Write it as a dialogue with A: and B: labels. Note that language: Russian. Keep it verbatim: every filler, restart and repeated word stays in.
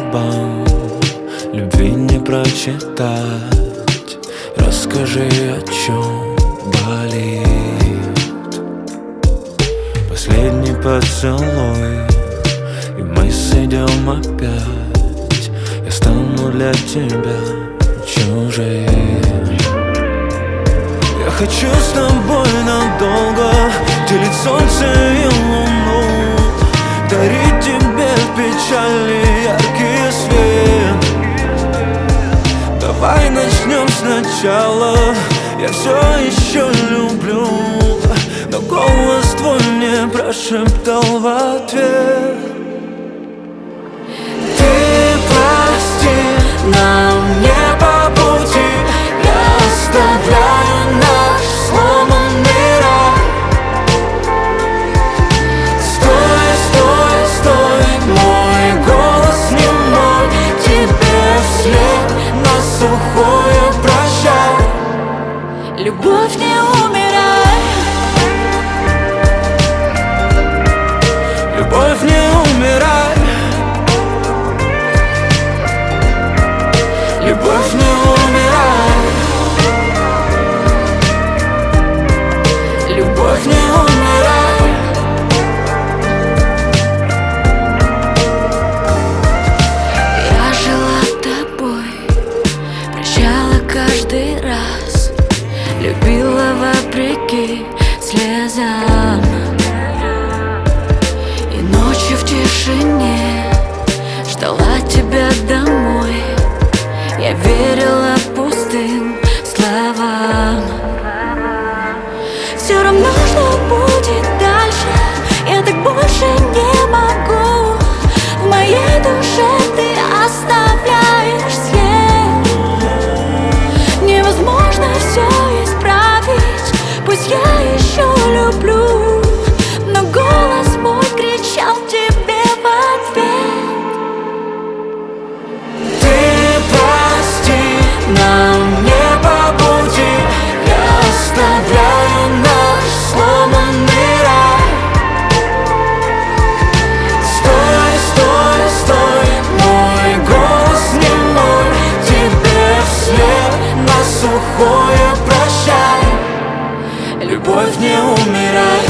A: губам любви не прочитать. Расскажи, о чем болит. Последний поцелуй, и мы сойдем опять. Я стану для тебя чужим. Я хочу с тобой надолго делить солнце и луну, дарить тебе в печали яркий свет. Давай начнем сначала. Я все еще люблю, но голос твой мне прошептал в ответ: ты прости, нам не по пути. Я оставляю наш сломанный рай. Стой, стой, стой, мой голос не мой. Тебе вслед на сухое прощай. Любовь не умирай. Любовь не умирай. Любовь не умирай. Любовь не умирай. Я жила тобой, прощала каждый раз, любила вопреки слезам. И ночью в тишине ждала тебя домой. Я верила пустым словам. Все равно, что будет дальше, я так больше не могу. В моей душе ты оставляешь след. Невозможно все исправить, пусть я еще люблю, но голос мой кричал тебе в ответ: ты прости, нам не по пути. Я оставляю наш сломанный рай. Стой, стой, стой, мой голос не мой. Тебе вслед на сухое прощай. Любовь не умирай.